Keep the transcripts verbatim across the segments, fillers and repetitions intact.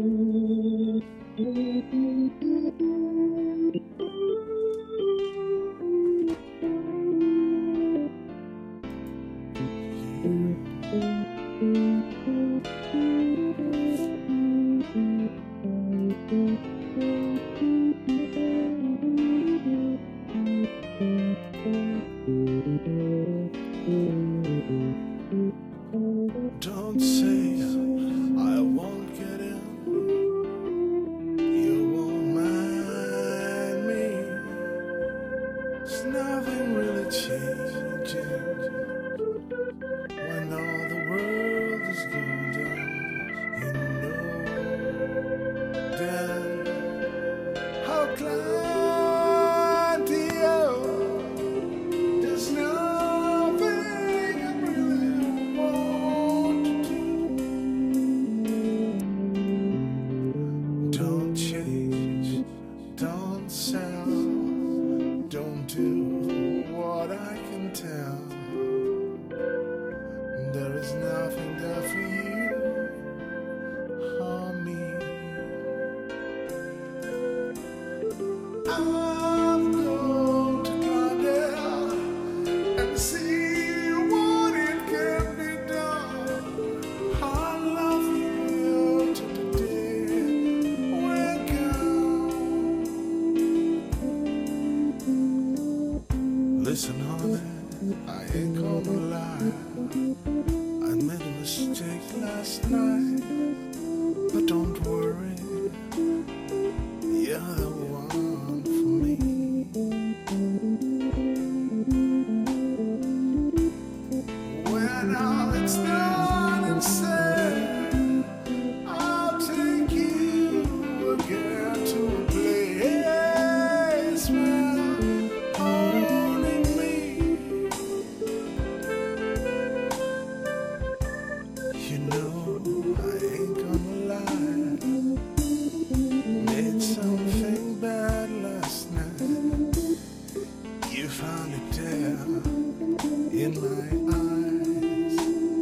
Don't say I won't get in. You won't mind me. There's nothing really changing when all the world is going down. You know then how climb the earth. There's nothing I really want to do. Don't change, don't sell, don't do what I can tell. There is nothing there for you or me. I'm going to climb there and see what it can be done. I love you to the day we're gone. Listen, honey, I ain't gonna lie. I made a mistake last night, but don't worry, you're the one for me. When all it's done and said, I'll take you again to a place where only me. You know I ain't gonna lie. Made something bad last night. You found it there in my eyes.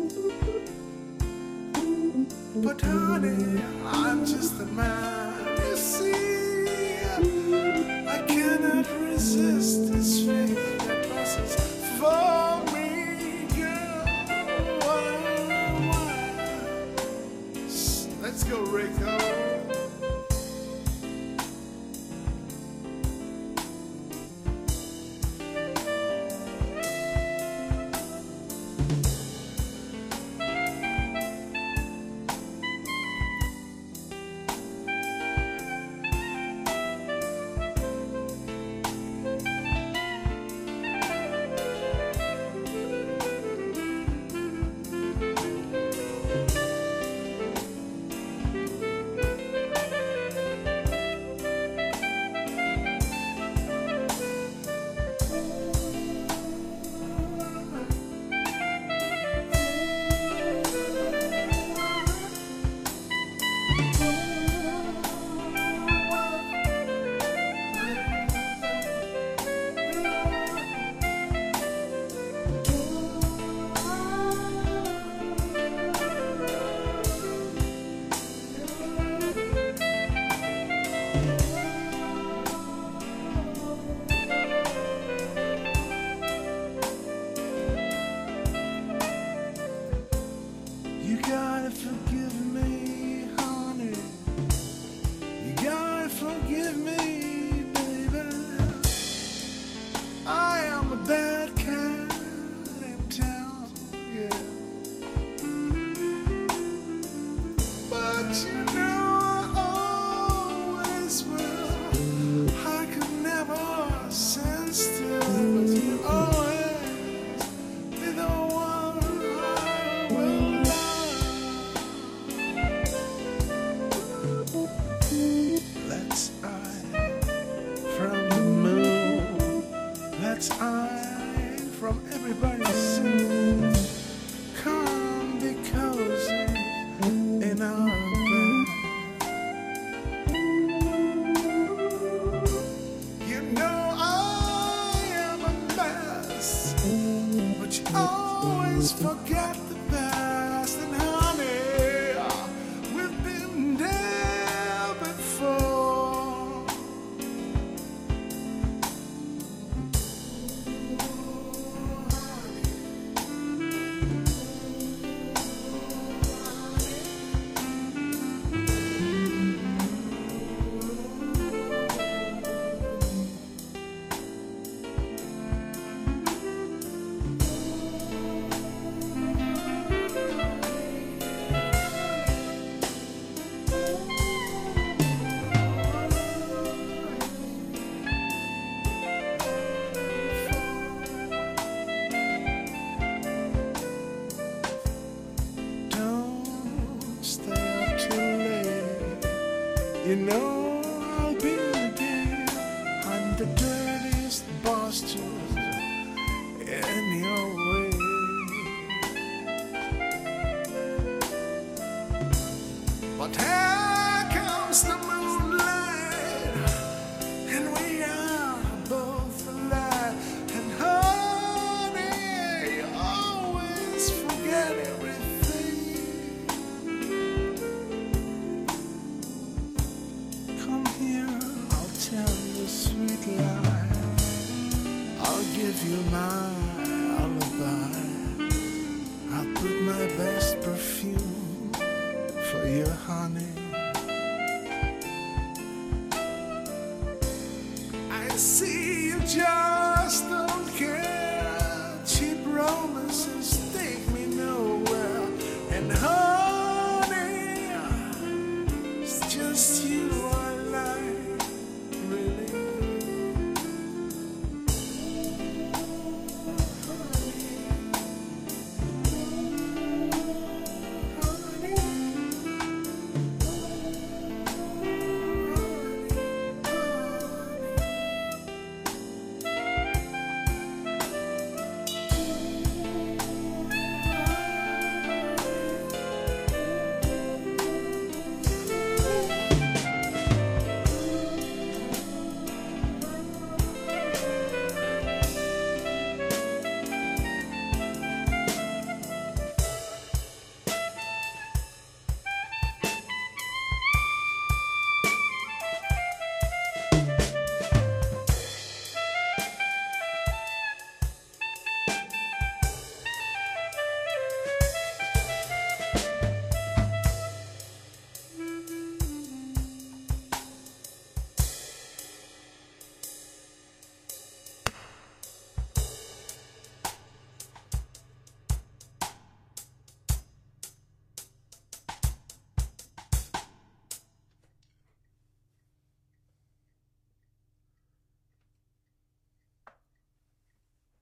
But honey, I'm just a man. You see, I cannot resist this feeling that passes for me, girl. Let's go, Rico. You gotta forgive me, honey. You gotta forgive me, baby. I am a bad cat in town, yeah. But you know I always will. I could never stand still, but you always be the one I will love. Let's eye from the moon. Let's eye from everybody's scene. Come be cozy in our bed. You know I am a mess, but you always forget the past. And honey, we've been there You know I'll be there on the dirtiest postures in your way. But here comes the moonlight, and we are both alive. And honey, you always forget everything. Come here, I'll tell you a sweet lie. I'll give you my alibi. I'll put my best perfume for you, honey. I see you just don't care. Cheap romances take me nowhere. And honey, it's just you